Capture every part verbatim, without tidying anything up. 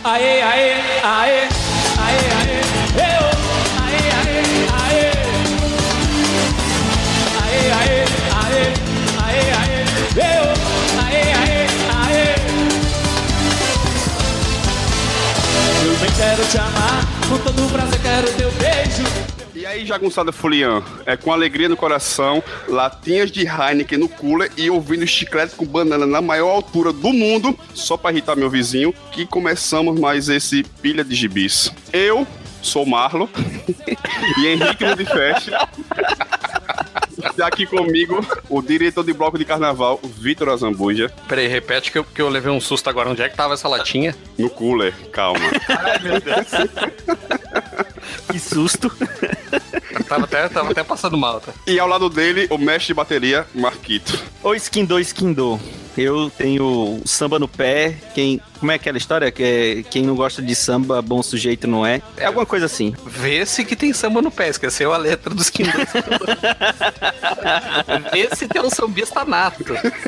Aê, aê, aê, aê, aê, eu, aê, aê, aê, aê, aê, aê, aê, aê, eu, aê, aê, aê. Eu bem quero te amar, com todo prazer quero teu beijo. E aí, jagunçada Fulian, é com alegria no coração, latinhas de Heineken no cooler e ouvindo chiclete com banana na maior altura do mundo, só pra irritar meu vizinho, que começamos mais esse Pilha de Gibis. Eu sou Marlo e Henrique no de Festa. Está aqui comigo o diretor de bloco de carnaval, Vitor Azambuja. Peraí, repete que eu, que eu levei um susto agora. Onde é que tava essa latinha? No cooler, calma. Ai, meu Deus. Que susto. Eu tava até, tava até passando mal, tá? E ao lado dele, o mestre de bateria, Marquito. Ô, Skindô, Skindô. Eu tenho samba no pé. Quem, como é aquela história? Que é, quem não gosta de samba, bom sujeito não é. É alguma coisa assim. Vê-se que tem samba no pé. Esqueceu a letra dos Skindô. Vê-se tem um sambista nato.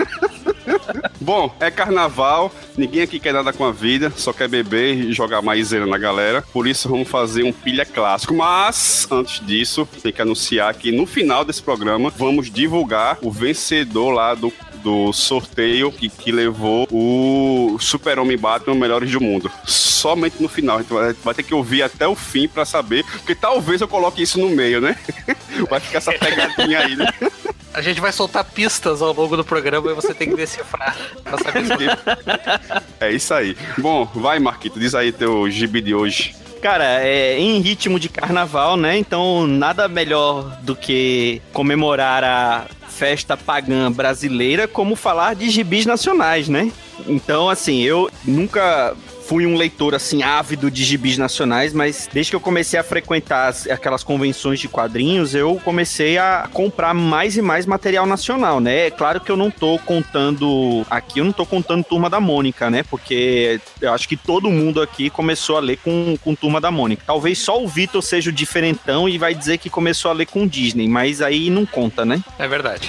Bom, é carnaval, ninguém aqui quer nada com a vida, só quer beber e jogar maisena na galera. Por isso vamos fazer um pilha clássico. Mas, antes disso, tem que anunciar que no final desse programa vamos divulgar o vencedor lá do do sorteio que, que levou o Super-Homem Batman Melhores do Mundo. Somente no final. A gente vai, vai ter que ouvir até o fim pra saber, porque talvez eu coloque isso no meio, né? Vai ficar essa pegadinha aí, né? A gente vai soltar pistas ao longo do programa e você tem que decifrar pra saber se... É isso aí. Bom, vai, Marquito, diz aí teu gibi de hoje. Cara, é em ritmo de carnaval, né? Então, nada melhor do que comemorar a festa pagã brasileira como falar de gibis nacionais, né? Então, assim, eu nunca fui um leitor, assim, ávido de gibis nacionais, mas desde que eu comecei a frequentar as, aquelas convenções de quadrinhos, eu comecei a comprar mais e mais material nacional, né? É claro que eu não tô contando aqui, eu não tô contando Turma da Mônica, né? Porque eu acho que todo mundo aqui começou a ler com, com Turma da Mônica. Talvez só o Vitor seja o diferentão e vai dizer que começou a ler com Disney, mas aí não conta, né? É verdade.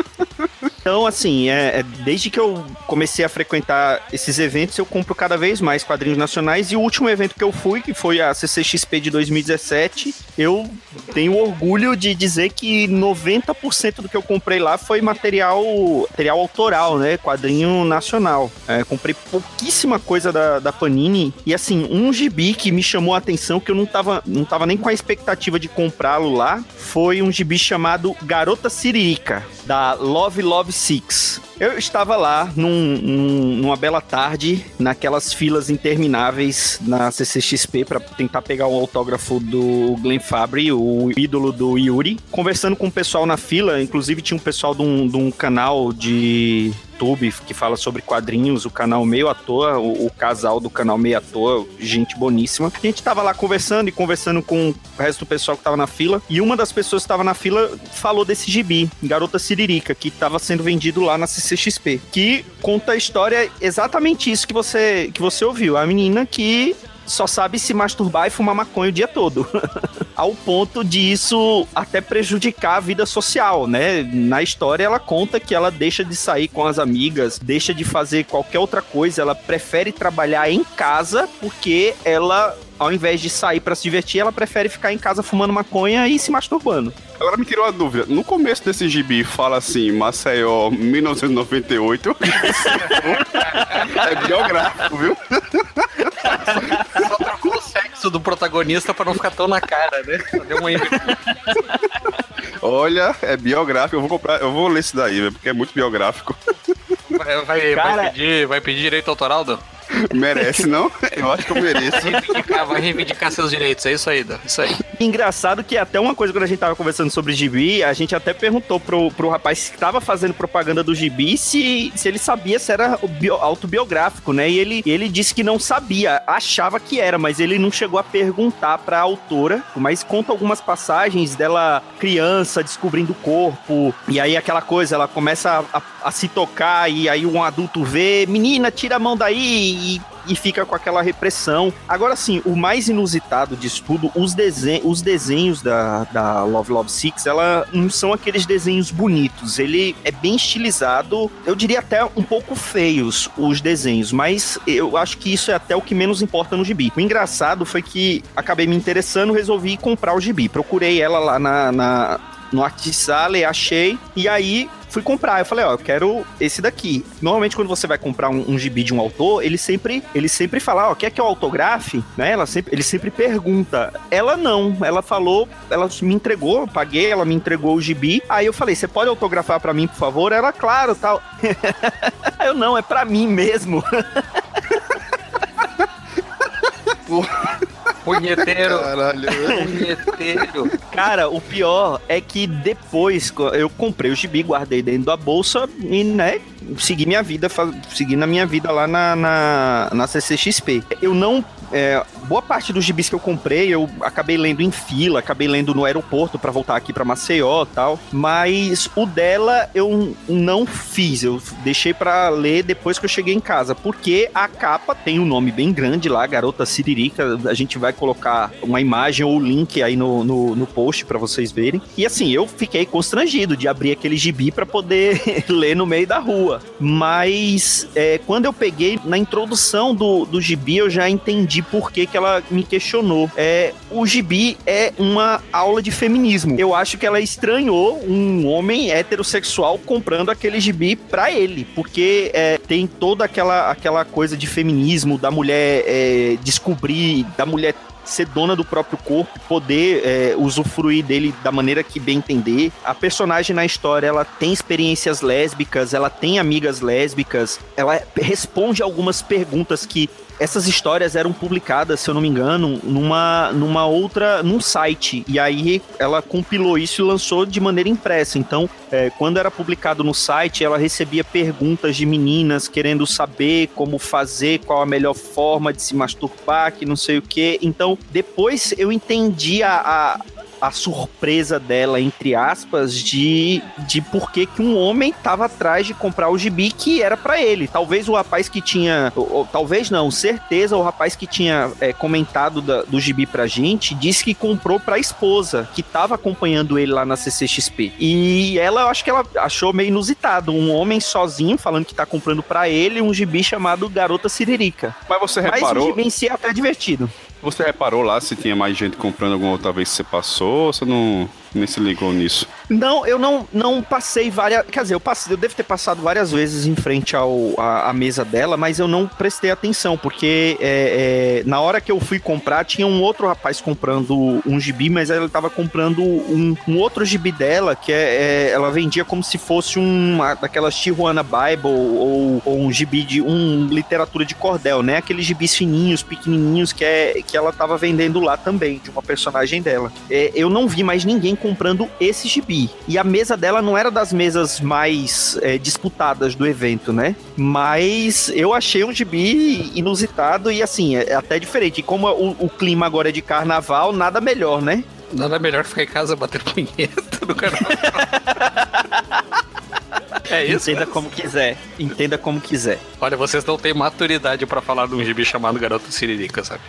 Então, assim, é, é, desde que eu comecei a frequentar esses eventos, eu compro cada vez mais quadrinhos nacionais. E o último evento que eu fui, que foi a C C X P de dois mil e dezessete, eu tenho orgulho de dizer que noventa por cento do que eu comprei lá foi material, material autoral, né? Quadrinho nacional. É, comprei pouquíssima coisa da, da Panini. E, assim, um gibi que me chamou a atenção, que eu não tava, não tava nem com a expectativa de comprá-lo lá, foi um gibi chamado Garota Siririca, da Love Love Six. Eu estava lá num, num, numa bela tarde, naquelas filas intermináveis na C C X P para tentar pegar o autógrafo do Glenn Fabry, o ídolo do Yuri, conversando com o pessoal na fila. Inclusive tinha um pessoal de um, de um canal de YouTube que fala sobre quadrinhos, o canal Meio à Toa, o, o casal do canal Meio à Toa, gente boníssima. A gente tava lá conversando e conversando com o resto do pessoal que tava na fila, e uma das pessoas que tava na fila falou desse gibi, Garota Siririca, que tava sendo vendido lá na C C X P, que conta a história exatamente isso que você, que você ouviu, a menina que só sabe se masturbar e fumar maconha o dia todo. Ao ponto de isso até prejudicar a vida social, né? Na história ela conta que ela deixa de sair com as amigas, deixa de fazer qualquer outra coisa, ela prefere trabalhar em casa porque ela, ao invés de sair pra se divertir, ela prefere ficar em casa fumando maconha e se masturbando. Agora me tirou a dúvida. No começo desse gibi fala assim, Maceió, mil novecentos e noventa e oito. É biográfico, viu? Só trocou o sexo do protagonista pra não ficar tão na cara, né? Deu uma... Olha, é biográfico. Eu vou comprar, eu vou ler isso daí, véio, porque é muito biográfico. Vai, vai, Cara... vai, pedir, vai pedir direito autoral, Dan? Merece, não? Eu acho que eu mereço. Vai reivindicar, vai reivindicar seus direitos, é isso aí, Dan. Isso aí. Engraçado que até uma coisa, quando a gente tava conversando sobre gibi, a gente até perguntou pro, pro rapaz que tava fazendo propaganda do gibi se, se ele sabia se era bio, autobiográfico, né? E ele, ele disse que não sabia, achava que era, mas ele não chegou a perguntar pra autora, mas conta algumas passagens dela criança, descobrindo o corpo, e aí aquela coisa, ela começa a, a, a se tocar, e aí um adulto vê, menina, tira a mão daí, e e fica com aquela repressão. Agora sim, o mais inusitado disso tudo, os, desen os desenhos da, da Love Love Six, ela não são aqueles desenhos bonitos, ele é bem estilizado, eu diria até um pouco feios os desenhos, mas eu acho que isso é até o que menos importa no gibi. O engraçado foi que acabei me interessando, resolvi comprar o gibi, procurei ela lá na, na, no Artisale, achei, e aí fui comprar. Eu falei, ó, eu quero esse daqui. Normalmente, quando você vai comprar um, um gibi de um autor, ele sempre, ele sempre fala, ó, quer que eu autografe? Né? Ela sempre, ele sempre pergunta. Ela não. Ela falou, ela me entregou, eu paguei, ela me entregou o gibi. Aí eu falei, você pode autografar pra mim, por favor? Ela, claro, tal. Aí eu, não, é pra mim mesmo. Punheteiro. Caralho. Punheteiro. Cara, o pior é que depois eu comprei o gibi, guardei dentro da bolsa e, né, segui minha vida, segui na minha vida lá na, na, na C C X P. Eu não... É, boa parte dos gibis que eu comprei, eu acabei lendo em fila, acabei lendo no aeroporto pra voltar aqui pra Maceió e tal, mas o dela eu não fiz, eu deixei pra ler depois que eu cheguei em casa, porque a capa tem um nome bem grande lá, Garota Siririca, a gente vai colocar uma imagem ou link aí no, no, no post pra vocês verem, e assim, eu fiquei constrangido de abrir aquele gibi pra poder ler no meio da rua, mas é, quando eu peguei, na introdução do, do gibi, eu já entendi por que que ela me questionou. É, o gibi é uma aula de feminismo. Eu acho que ela estranhou um homem heterossexual comprando aquele gibi pra ele, porque é, tem toda aquela, aquela coisa de feminismo, da mulher é, descobrir, da mulher ser dona do próprio corpo, poder é, usufruir dele da maneira que bem entender. A personagem na história, ela tem experiências lésbicas, ela tem amigas lésbicas, ela responde algumas perguntas que essas histórias eram publicadas, se eu não me engano, numa, numa outra, num site, e aí ela compilou isso e lançou de maneira impressa. Então, é, quando era publicado no site, ela recebia perguntas de meninas querendo saber como fazer, qual a melhor forma de se masturbar, que não sei o quê. Então, depois eu entendi a... a a surpresa dela, entre aspas, de, de por que que um homem tava atrás de comprar o gibi que era pra ele. Talvez o rapaz que tinha, ou, ou, talvez não, certeza o rapaz que tinha é, comentado da, do gibi pra gente, disse que comprou pra esposa, que tava acompanhando ele lá na C C X P. E ela, eu acho que ela achou meio inusitado, um homem sozinho falando que tá comprando pra ele um gibi chamado Garota Siririca. Mas você reparou... Mas o gibi em si é até divertido. Você reparou lá se tinha mais gente comprando alguma outra vez que você passou, ou você não nem se ligou nisso? Não, eu não, não passei várias... Quer dizer, eu, passei, eu devo ter passado várias vezes em frente ao, a, a mesa dela, mas eu não prestei atenção, porque é, é, na hora que eu fui comprar, tinha um outro rapaz comprando um gibi, mas ela estava comprando um, um outro gibi dela, que é, é, ela vendia como se fosse um daquelas Tijuana Bible, ou, ou um gibi de um literatura de cordel, né? Aqueles gibis fininhos, pequenininhos, que, é, que ela estava vendendo lá também, de uma personagem dela. É, eu não vi mais ninguém comprando esse gibi. E a mesa dela não era das mesas mais é, disputadas do evento, né? Mas eu achei um gibi inusitado e, assim, é até diferente. E como o, o clima agora é de carnaval, nada melhor, né? Nada melhor ficar em casa batendo punheta no carnaval. É isso? Entenda como quiser. Entenda como quiser. Olha, vocês não têm maturidade pra falar de um gibi chamado Garota Siririca, sabe?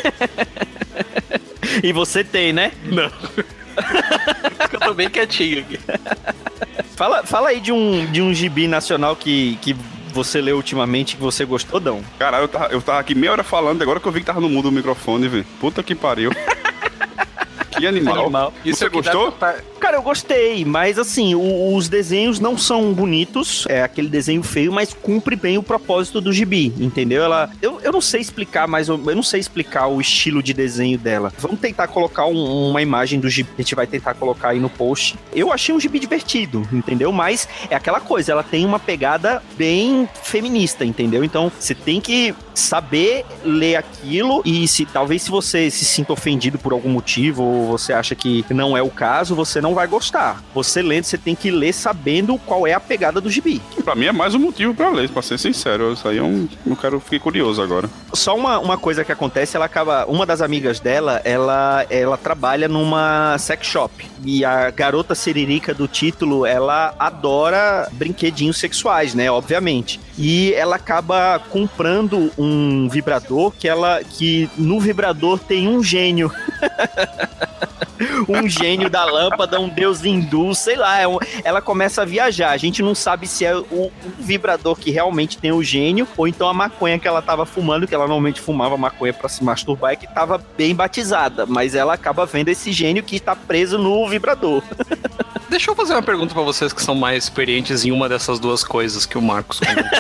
E você tem, né? Não. Eu tô bem quietinho aqui. Fala, fala aí de um, de um gibi nacional que, que você leu ultimamente que você gostou, Dão. Caralho, eu tava, eu tava aqui meia hora falando, agora que eu vi que tava no mudo o microfone, velho. Puta que pariu. Que animal. Animal. E você gostou? Pra... Cara, eu gostei, mas assim, o, os desenhos não são bonitos, é aquele desenho feio, mas cumpre bem o propósito do gibi, entendeu? Ela, eu, eu não sei explicar, mas eu, eu não sei explicar o estilo de desenho dela. Vamos tentar colocar um, uma imagem do gibi, a gente vai tentar colocar aí no post. Eu achei um gibi divertido, entendeu? Mas é aquela coisa, ela tem uma pegada bem feminista, entendeu? Então, você tem que saber ler aquilo e se talvez se você se sinta ofendido por algum motivo, ou você acha que não é o caso, você não vai gostar. Você lendo, você tem que ler sabendo qual é a pegada do gibi. Pra mim é mais um motivo pra ler, pra ser sincero. Isso aí eu não, não quero, fiquei curioso agora. Só uma, uma coisa que acontece, ela acaba... Uma das amigas dela, ela, ela trabalha numa sex shop. E a garota siririca do título, ela adora brinquedinhos sexuais, né? Obviamente. E ela acaba comprando um vibrador que ela... Que no vibrador tem um gênio. Um gênio da lâmpada, um deus hindu, sei lá. É um, ela começa a viajar. A gente não sabe se é o, o vibrador que realmente tem o gênio ou então a maconha que ela tava fumando, que ela normalmente fumava maconha pra se masturbar e que tava bem batizada. Mas ela acaba vendo esse gênio que tá preso no vibrador. Deixa eu fazer uma pergunta pra vocês que são mais experientes em uma dessas duas coisas que o Marcos comentou.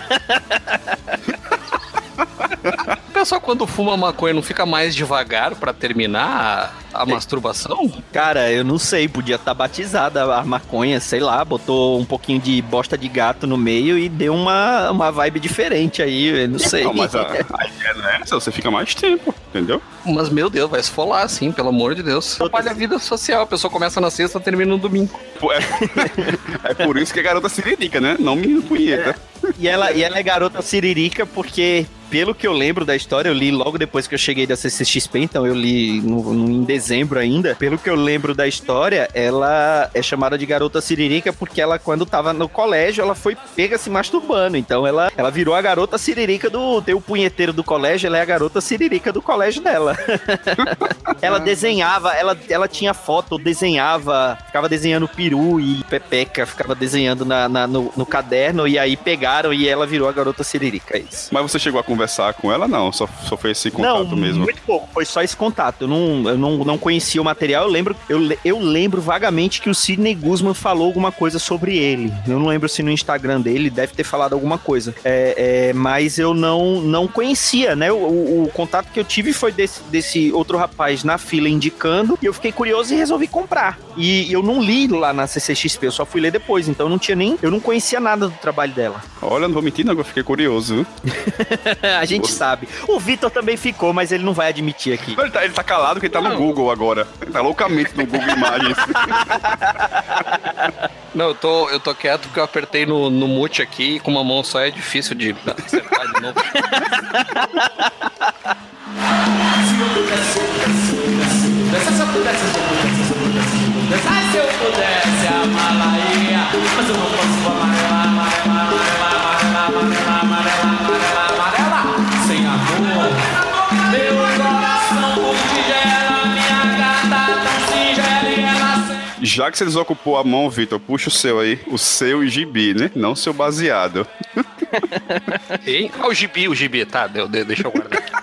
O pessoal, quando fuma maconha, não fica mais devagar pra terminar a, a masturbação? Cara, eu não sei, podia estar batizada a maconha, sei lá, botou um pouquinho de bosta de gato no meio e deu uma, uma vibe diferente aí, eu não sei. Não, mas a, a ideia não é essa, você fica mais tempo, entendeu? Mas, meu Deus, vai esfolar assim, pelo amor de Deus. Atrapalha a vida social, a pessoa começa na sexta, termina no domingo. É, é por isso que é garota siririca, né? Não me punheta. É. E, ela, e ela é garota siririca porque, pelo que eu lembro da história, eu li logo depois que eu cheguei da C C X P, então eu li no, no, em dezembro ainda. Pelo que eu lembro da história, ela é chamada de garota siririca porque ela, quando tava no colégio, ela foi pega se masturbando. Então ela, ela virou a garota siririca do... Tem o punheteiro do colégio, ela é a garota siririca do colégio dela. Ela desenhava, ela, ela tinha foto, desenhava, ficava desenhando peru e pepeca, ficava desenhando na, na, no, no caderno e aí pegaram e ela virou a garota siririca, é isso. Mas você chegou a conversar com ela? Não, só, só foi esse contato não, mesmo? Muito pouco, foi só esse contato. Eu não, eu não, não conhecia o material, eu lembro, eu, eu lembro vagamente que o Sidney Guzman falou alguma coisa sobre ele. Eu não lembro se no Instagram dele deve ter falado alguma coisa. É, é, mas eu não, não conhecia, né? O, o, o contato que eu tive foi desse, desse outro rapaz na fila indicando e eu fiquei curioso e resolvi comprar. E eu não li lá na C C X P, eu só fui ler depois, então eu não tinha nem, eu não conhecia nada do trabalho dela. Olha, não vou mentir, não, eu fiquei curioso, viu? A gente Pô. sabe. O Vitor também ficou, mas ele não vai admitir aqui. Ele tá, ele tá calado porque ele tá no Google agora. Ele tá loucamente no Google Imagens. Não, eu tô, eu tô quieto porque eu apertei no, no mute aqui e com uma mão só é difícil de acertar de novo. Se eu pudesse, se eu pudesse, se eu pudesse, se eu pudesse, se eu pudesse amar-la-ia, mas eu não posso amarela, amarela, amarela, amarela, amarela, amarela, amarela, sem amor. Meu coração muito tigela, minha gata tão singela e ela sem... Já que você desocupou a mão, Vitor, puxa o seu aí, o seu gibi, né? Não o seu baseado. Hein? Ah, o gibi, o gibi, tá, deu, deu, deixa eu guardar aqui.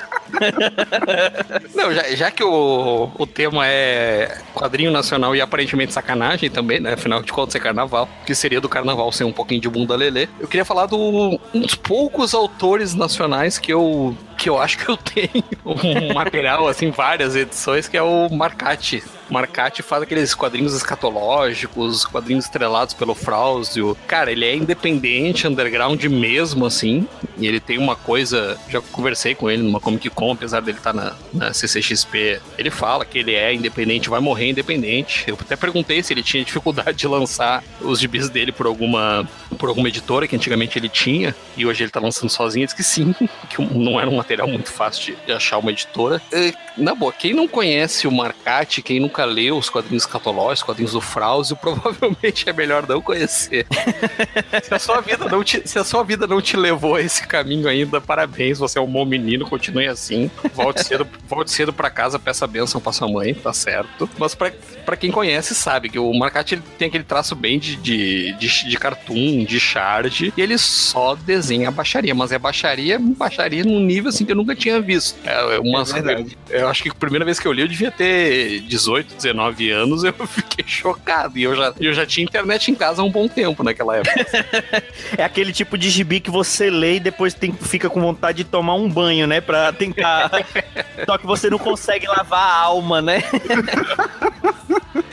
Não, já, já que o, o tema é quadrinho nacional e aparentemente sacanagem também, né? Afinal de contas é carnaval, que seria do carnaval ser um pouquinho de bunda lelê. Eu queria falar do um dos poucos autores nacionais que eu, que eu acho que eu tenho um material, assim, várias edições, que é o Marcati. Marcati faz aqueles quadrinhos escatológicos, quadrinhos estrelados pelo Frauzio. Cara, ele é independente, underground mesmo, assim. E ele tem uma coisa... Já conversei com ele numa Comic Con, apesar dele estar na, na C C X P. Ele fala que ele é independente, vai morrer independente. Eu até perguntei se ele tinha dificuldade de lançar os gibis dele por alguma, por alguma editora, que antigamente ele tinha. E hoje ele tá lançando sozinho. Ele disse que sim, que não era um material muito fácil de achar uma editora. E, na boa, quem não conhece o Marcati, quem nunca leu os quadrinhos escatológicos, os quadrinhos do Frauzio, provavelmente é melhor não conhecer. Se a sua vida não te, se a sua vida não te levou a esse caminho ainda, parabéns, você é um bom menino, continue assim. Volte cedo, volte cedo pra casa, peça a bênção pra sua mãe, tá certo. Mas pra, pra quem conhece, sabe que o Marcati ele tem aquele traço bem de, de, de, de cartoon, de shard, e ele só desenha baixaria, mas é baixaria, baixaria num nível assim que eu nunca tinha visto. É uma, é eu acho que a primeira vez que eu li eu devia ter dezoito, dezenove anos, eu fiquei chocado. E eu já, eu já tinha internet em casa há um bom tempo naquela época. É aquele tipo de gibi que você lê e depois tem, fica com vontade de tomar um banho, né? Pra tentar... Só que você não consegue lavar a alma, né? É,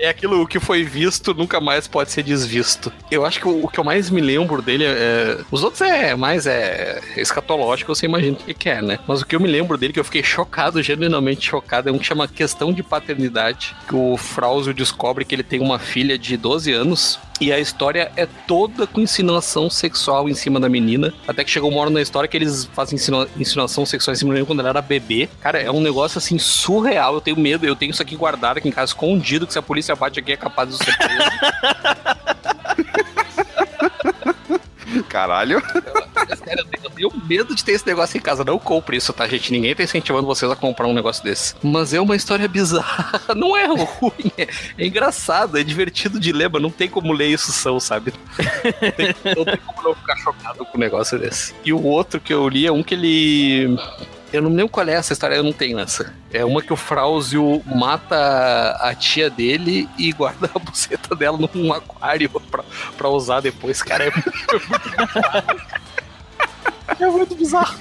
é aquilo, o que foi visto nunca mais pode ser desvisto. Eu acho que o, o que eu mais me lembro dele é... Os outros é mais é, escatológico, você imagina o que que é, né? Mas o que eu me lembro dele, que eu fiquei chocado, genuinamente chocado, é um que chama Questão de Paternidade, que o Frauzio descobre que ele tem uma filha de doze anos, e a história é toda com insinuação sexual em cima da menina, até que chegou uma hora na história que eles fazem insinu- insinuação sexual em cima da menina quando ela era bebê. Cara, é um negócio assim surreal, eu tenho medo, eu tenho isso aqui guardado aqui em casa, escondido, que se a polícia bate aqui é capaz de ser preso. Caralho. Eu, sério, eu tenho, eu tenho medo de ter esse negócio em casa. Não compre isso, tá, gente? Ninguém tá incentivando vocês a comprar um negócio desse. Mas é uma história bizarra. Não é ruim, é, é engraçado, é divertido de ler, mas não tem como ler isso são, sabe? Não tem, não tem como não ficar chocado com um negócio desse. E o outro que eu li é um que ele... Eu não lembro qual é essa história, eu não tenho essa. É uma que o Frauzio mata a tia dele e guarda a buceta dela num aquário pra, pra usar depois. Cara, é muito, é muito bizarro.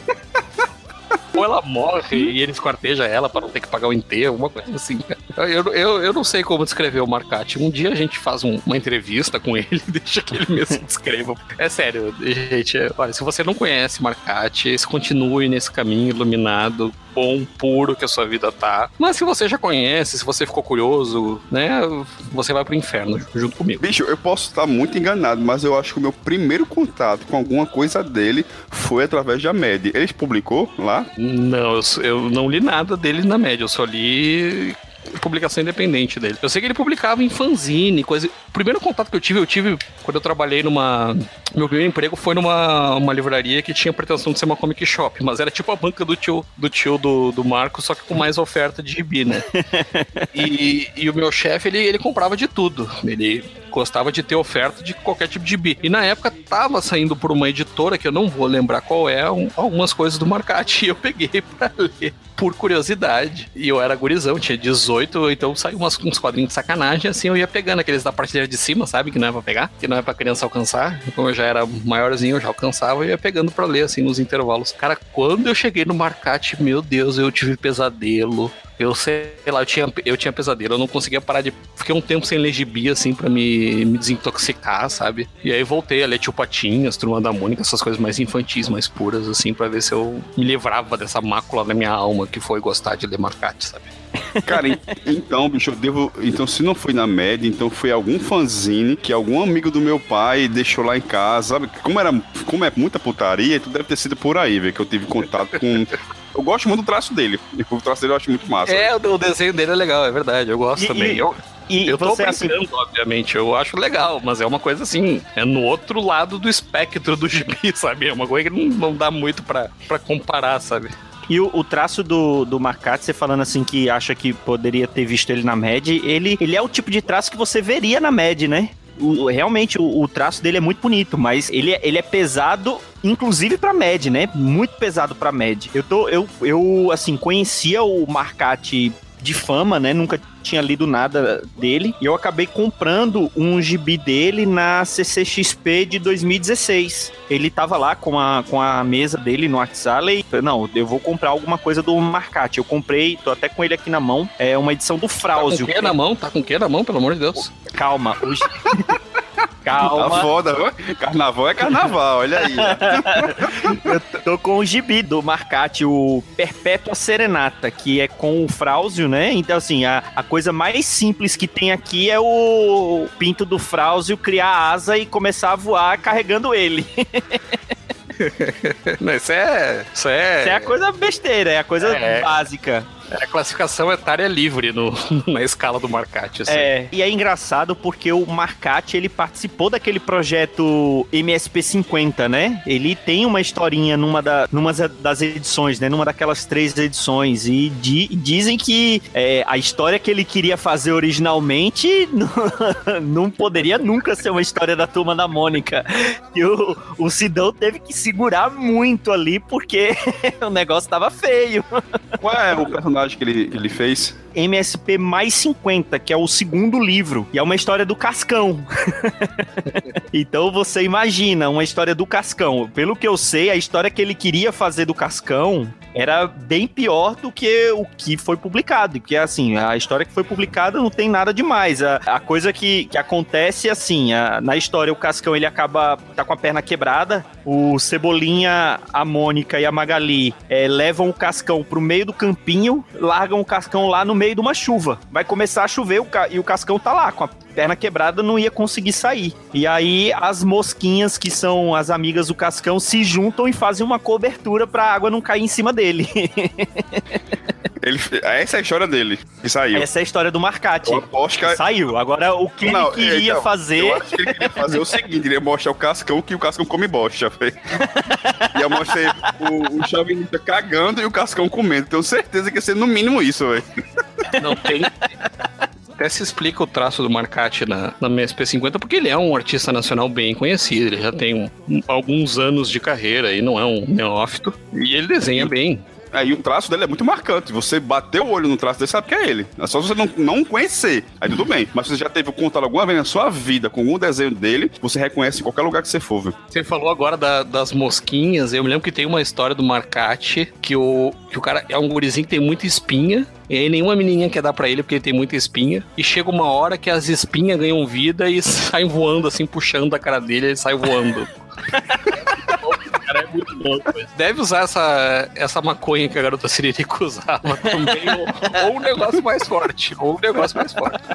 Ou ela morre e ele esquarteja ela pra não ter que pagar o enterro, alguma coisa assim. Eu, eu, eu não sei como descrever o Marcati. Um dia a gente faz um, uma entrevista com ele e deixa que ele mesmo descreva. É sério, gente. Olha, se você não conhece Marcati, continue nesse caminho iluminado, bom, puro que a sua vida tá. Mas se você já conhece, se você ficou curioso, né, você vai pro inferno junto comigo. Bicho, eu posso estar muito enganado, mas eu acho que o meu primeiro contato com alguma coisa dele foi através da Med. Ele publicou lá? Não, eu, eu não li nada dele na média, eu só li publicação independente dele. Eu sei que ele publicava em fanzine, coisa... O primeiro contato que eu tive, eu tive quando eu trabalhei numa... Meu primeiro emprego foi numa uma livraria que tinha pretensão de ser uma comic shop, mas era tipo a banca do tio do, tio do, do Marco, só que com mais oferta de gibi, né? e, e o meu chefe, ele, ele comprava de tudo. Ele gostava de ter oferta de qualquer tipo de gibi. E na época tava saindo por uma editora, que eu não vou lembrar qual é, um, algumas coisas do Marcati, e eu peguei pra ler. Por curiosidade. E eu era gurizão, tinha dezoito, então saiu umas, uns quadrinhos de sacanagem, assim, eu ia pegando aqueles da prateleira de cima, sabe? Que não é pra pegar, que não é pra criança alcançar. Então eu já era maiorzinho, eu já alcançava e ia pegando pra ler, assim, nos intervalos. Cara, quando eu cheguei no Marcati, meu Deus, eu tive pesadelo. Eu sei lá, eu tinha, eu tinha pesadelo, eu não conseguia parar de... Fiquei um tempo sem ler gibi, assim, pra me, me desintoxicar, sabe? E aí voltei a ler Tio Patinhas, Turma da Mônica, essas coisas mais infantis, mais puras, assim, pra ver se eu me livrava dessa mácula da minha alma, que foi gostar de ler Marcati, sabe? Cara, então, bicho, eu devo... Então, se não foi na média, então foi algum fanzine que algum amigo do meu pai deixou lá em casa, sabe? Como, era, como é muita putaria, então deve ter sido por aí, velho, que eu tive contato com... Eu gosto muito do traço dele. O traço dele eu acho muito massa. É, o desenho dele é legal, é verdade. Eu gosto e, também. E, eu e eu tô você brincando, assim... obviamente. Eu acho legal, mas é uma coisa assim... É no outro lado do espectro do gibi, sabe? É uma coisa que não, não dá muito pra, pra comparar, sabe? E o, o traço do, do Marcati, você falando assim que acha que poderia ter visto ele na Mad, ele, ele é o tipo de traço que você veria na Mad, né? O, realmente, o, o traço dele é muito bonito, mas ele, ele é pesado, inclusive pra Mad, né? Muito pesado pra Mad. Eu, tô, eu, eu assim, conhecia o Marcati de fama, né? Nunca tinha lido nada dele. E eu acabei comprando um gibi dele na C C X P de dois mil e dezesseis. Ele tava lá com a, com a mesa dele no WhatsApp. E, não, eu vou comprar alguma coisa do Marcati. Eu comprei, tô até com ele aqui na mão. É uma edição do Frauzio. Tá com o que na mão? Tá com o que na mão, pelo amor de Deus? Calma. Hoje... Calma. Tá foda, carnaval é carnaval, olha aí. Eu tô com o gibi do Marcati, o Perpétua Serenata, que é com o Frauzio, né? Então, assim, a, a coisa mais simples que tem aqui é o pinto do Frauzio criar asa e começar a voar carregando ele. Não, isso é... Isso é... Isso é a coisa besteira, é a coisa é. básica. É a classificação etária livre no, na escala do Marcati. Assim. É, e é engraçado porque o Marcati, ele participou daquele projeto M S P cinquenta, né? Ele tem uma historinha numa, da, numa das edições, né? Numa daquelas três edições. E di, dizem que é, a história que ele queria fazer originalmente não, não poderia nunca ser uma história da Turma da Mônica. E o, o Sidão teve que segurar muito ali porque o negócio tava feio. Qual é o personagem personagem que ele, que ele fez? M S P mais cinquenta, que é o segundo livro. E é uma história do Cascão. Então você imagina uma história do Cascão. Pelo que eu sei, a história que ele queria fazer do Cascão era bem pior do que o que foi publicado. Porque, assim, a história que foi publicada não tem nada demais. A, a coisa que, que acontece, assim, a, na história o Cascão, ele acaba, tá com a perna quebrada. O Cebolinha, a Mônica e a Magali é, levam o Cascão pro meio do campinho, largam o Cascão lá no meio de uma chuva. Vai começar a chover o ca... e o Cascão tá lá, com a perna quebrada, não ia conseguir sair. E aí as mosquinhas, que são as amigas do Cascão, se juntam e fazem uma cobertura pra água não cair em cima dele. Ele, essa é a história dele, que saiu. Essa é a história do Marcati. Que... Saiu. Agora, o que não, ele queria então, fazer... Eu acho que ele queria fazer o seguinte, ele ia mostrar o Cascão, que o Cascão come bosta, velho. Ia mostrar o, o chauvinista cagando e o Cascão comendo. Tenho certeza que ia ser no mínimo isso, velho. Não tem... Até se explica o traço do Marcati na, na M S P cinquenta, porque ele é um artista nacional bem conhecido, ele já tem um, um, alguns anos de carreira e não é um neófito, e ele desenha bem. É, e o traço dele é muito marcante. Você bateu o olho no traço dele, sabe que é ele. É só você não, não conhecer. Aí tudo bem. Mas se você já teve contato alguma vez na sua vida com algum desenho dele, você reconhece em qualquer lugar que você for, viu? Você falou agora da, das mosquinhas. Eu me lembro que tem uma história do Marcati que o, que o cara é um gurizinho que tem muita espinha. E aí nenhuma menininha quer dar pra ele porque ele tem muita espinha. E chega uma hora que as espinhas ganham vida e saem voando, assim, puxando a cara dele. Ele sai voando. Cara, é muito louco. Deve usar essa, essa maconha que a garota Siririca usava também, ou, ou um negócio mais forte, ou um negócio mais forte.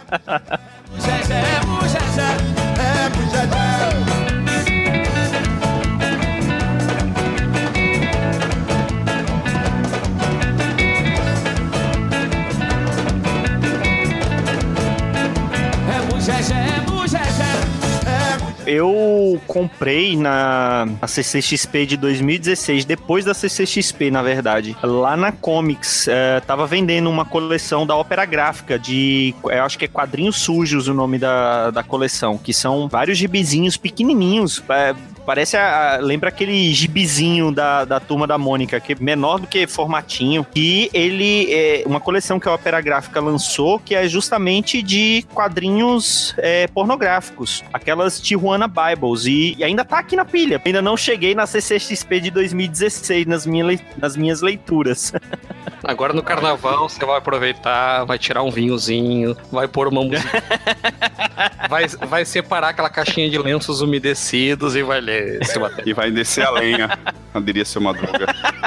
Eu comprei na, na C C X P de dois mil e dezesseis, depois da C C X P, na verdade. Lá na Comics, é, tava vendendo uma coleção da Ópera Gráfica de, eu acho que é Quadrinhos Sujos o nome da, da coleção, que são vários gibizinhos pequenininhos, é, parece, a, a, lembra aquele gibizinho da, da Turma da Mônica, que é menor do que formatinho, e ele é uma coleção que a Ópera Gráfica lançou, que é justamente de quadrinhos é, pornográficos, aquelas Tijuana Bibles, e, e ainda tá aqui na pilha. Ainda não cheguei na C C X P de dois mil e dezesseis nas, minha, nas minhas leituras. Agora no carnaval você vai aproveitar, vai tirar um vinhozinho, vai pôr uma música, vai, vai separar aquela caixinha de lenços umedecidos e vai ler esse material. E vai descer a lenha, não diria ser uma droga.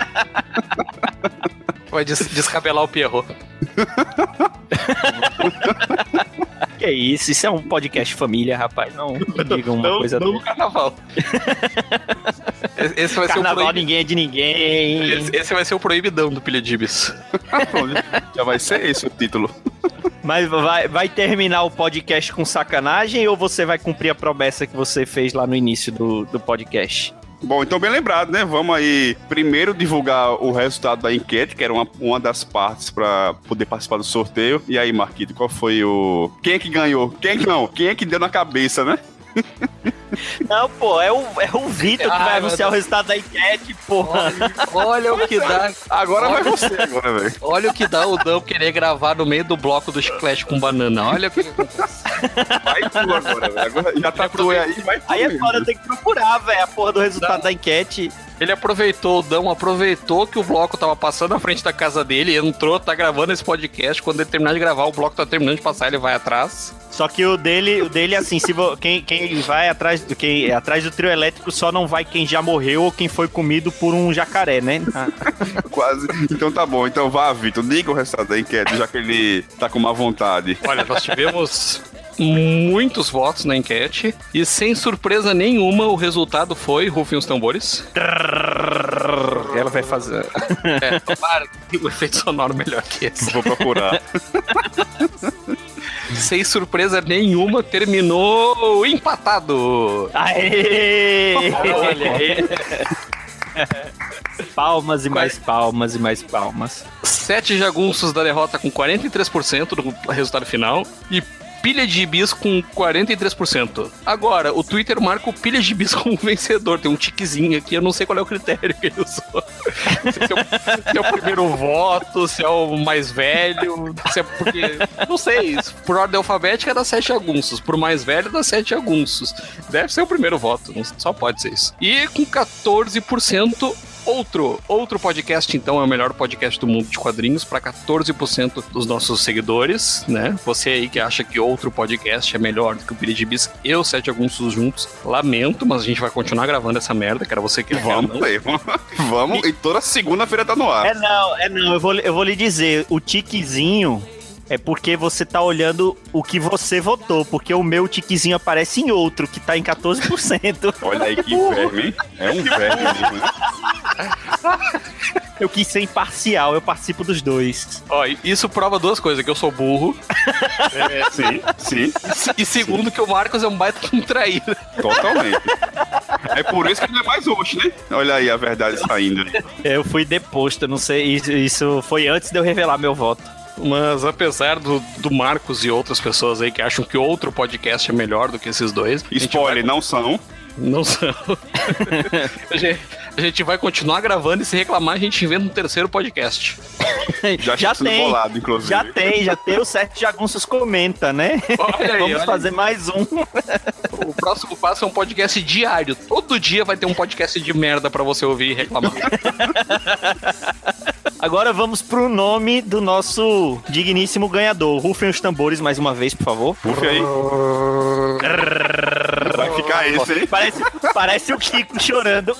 Vai des- descabelar o Pierrot. Que isso, isso é um podcast família, rapaz. Não diga uma não, coisa não no carnaval. Esse vai carnaval ser o proib... ninguém é de ninguém. Esse, esse vai ser o proibidão do Pilha Dibs. Já vai ser esse o título. Mas vai, vai terminar o podcast com sacanagem ou você vai cumprir a promessa que você fez lá no início do, do podcast? Bom, então bem lembrado, né? Vamos aí primeiro divulgar o resultado da enquete, que era uma, uma das partes pra poder participar do sorteio. E aí, Marquito, qual foi o... Quem é que ganhou? Quem não? Quem é que deu na cabeça, né? Não, pô, é o, é o Vitor que ah, vai anunciar o resultado da enquete, porra. Olha, olha o que dá. Agora olha, vai você, agora, velho. Olha o que dá o Dão querer gravar no meio do bloco do chiclete com banana. Olha o que acontece. Vai tu agora, velho. Agora já tá tu aí, vai tu. Aí agora tem que procurar, velho, a porra do resultado Não. da enquete. Ele aproveitou, o Dão aproveitou que o bloco tava passando na frente da casa dele, entrou, tá gravando esse podcast. Quando ele terminar de gravar, o bloco tá terminando de passar, ele vai atrás. Só que o dele, o dele assim, se vo, quem, quem vai atrás do quem atrás do trio elétrico só não vai quem já morreu ou quem foi comido por um jacaré, né? Quase. Então tá bom. Então vá, Vitor, diga o resultado da enquete, já que ele tá com má vontade. Olha, nós tivemos muitos votos na enquete e sem surpresa nenhuma o resultado foi, rufem os tambores. Ela vai fazer. É, claro, tem um efeito sonoro melhor que esse. Vou procurar. Sem surpresa nenhuma, terminou empatado. Aê! Olha aí. Palmas e mais palmas e mais palmas. Sete jagunços da derrota com quarenta e três por cento do resultado final. E Pilha de Gibis com quarenta e três por cento. Agora, o Twitter marca o Pilha de Gibis como vencedor. Tem um tiquezinho aqui, eu não sei qual é o critério que ele usou. Não sei se é, o, se é o primeiro voto, se é o mais velho, se é porque... Não sei, por ordem alfabética dá sete jagunços, por mais velho dá sete jagunços. Deve ser o primeiro voto, só pode ser isso. E com quatorze por cento... Outro, outro podcast, então, é o melhor podcast do mundo de quadrinhos para quatorze por cento dos nossos seguidores, né? Você aí que acha que outro podcast é melhor do que o Pilha de Gibis e o Sete Jagunços juntos, lamento, mas a gente vai continuar gravando essa merda, que era você que vamos, aí, vamos, vamos, e toda segunda-feira tá no ar. É não, é não, eu vou, eu vou lhe dizer, o tiquezinho é porque você tá olhando o que você votou, porque o meu tiquezinho aparece em outro, que tá em quatorze por cento. Olha aí que verme, hein? É um verme, né? Eu quis ser imparcial, eu participo dos dois. Ó, isso prova duas coisas, que eu sou burro. É, sim, sim. E segundo, sim. Que o Marcos é um baita de um traíra. Totalmente. É por isso que ele é mais hoje, né? Olha aí a verdade saindo. Eu fui deposto, não sei, isso, isso foi antes de eu revelar meu voto. Mas apesar do, do Marcos e outras pessoas aí que acham que outro podcast é melhor do que esses dois... Spoiler, vai... não são. Não são. a, gente, a gente vai continuar gravando e se reclamar a gente inventa um terceiro podcast. Já, já tem, bolado, inclusive. Já tem, já tem o Sete Jagunços comenta, né? Olha aí, Vamos olha fazer aí. mais um. O próximo passo é um podcast diário. Todo dia vai ter um podcast de merda pra você ouvir e reclamar. Agora vamos pro nome do nosso digníssimo ganhador. Rufem os tambores mais uma vez, por favor. Rufe aí. Vai ficar esse, hein? Parece, parece o Kiko chorando.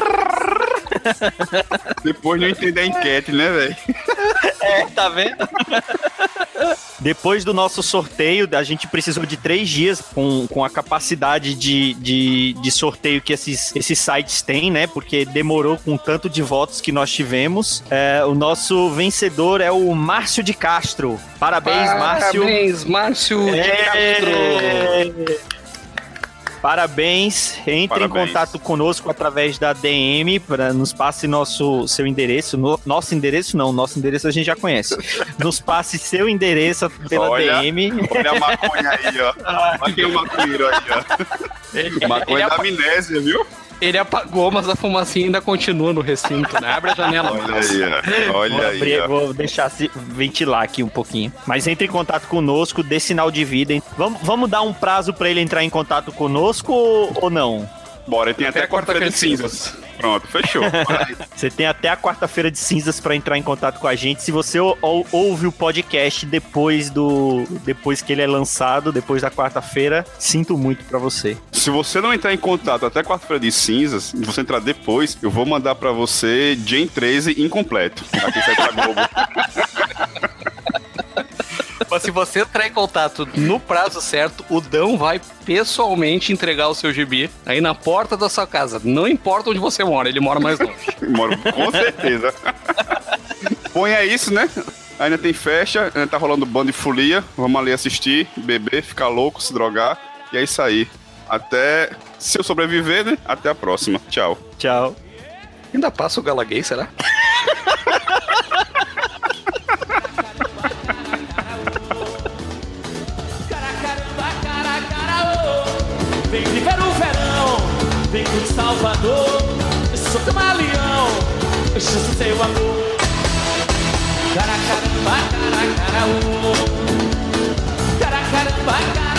Depois não entender a enquete, né, velho? É, tá vendo? Depois do nosso sorteio, a gente precisou de três dias com, com a capacidade de, de, de sorteio que esses, esses sites têm, né? Porque demorou com o tanto de votos que nós tivemos. É, o nosso vencedor é o Márcio de Castro. Parabéns, Márcio. Parabéns, Márcio de Castro. Parabéns, entre Parabéns. em contato conosco através da D M, para nos passe nosso, seu endereço, no, nosso endereço não, nosso endereço a gente já conhece, nos passe seu endereço pela olha, D M. Olha a maconha aí, ó, olha o maconheiro aí, ó, ele, maconha ele da amnésia, viu? Ele apagou, mas a fumacinha ainda continua no recinto, né? Abre a janela. Olha aí, ó. Olha vou abrir, aí. Vou deixar se ventilar aqui um pouquinho. Mas entre em contato conosco, dê sinal de vida. Hein? Vamos, vamos dar um prazo pra ele entrar em contato conosco ou, ou não? Bora, tem até, até quarta-feira de cinzas. Pronto, fechou. Você tem até a quarta-feira de cinzas pra entrar em contato com a gente. Se você ou, ou, ouve o podcast depois do depois que ele é lançado, depois da quarta-feira, sinto muito pra você. Se você não entrar em contato até quarta-feira de cinzas, e você entrar depois, eu vou mandar pra você Gen treze incompleto. Aqui sai pra Globo. Mas se você entrar em contato no prazo certo, o Dão vai pessoalmente entregar o seu gibi aí na porta da sua casa. Não importa onde você mora, ele mora mais longe. Moro, com certeza. Bom, é isso, né? Ainda tem festa, ainda tá rolando bando de folia. Vamos ali assistir, beber, ficar louco, se drogar. E é isso aí. Até, se eu sobreviver, né? Até a próxima. Tchau. Tchau. Ainda passa o Galaguei, será? Vem viver o verão, vem de Salvador. Eu sou camaleão, eu sou seu amor. Caracaramba, caracaraú. Caracaramba, caracaraú.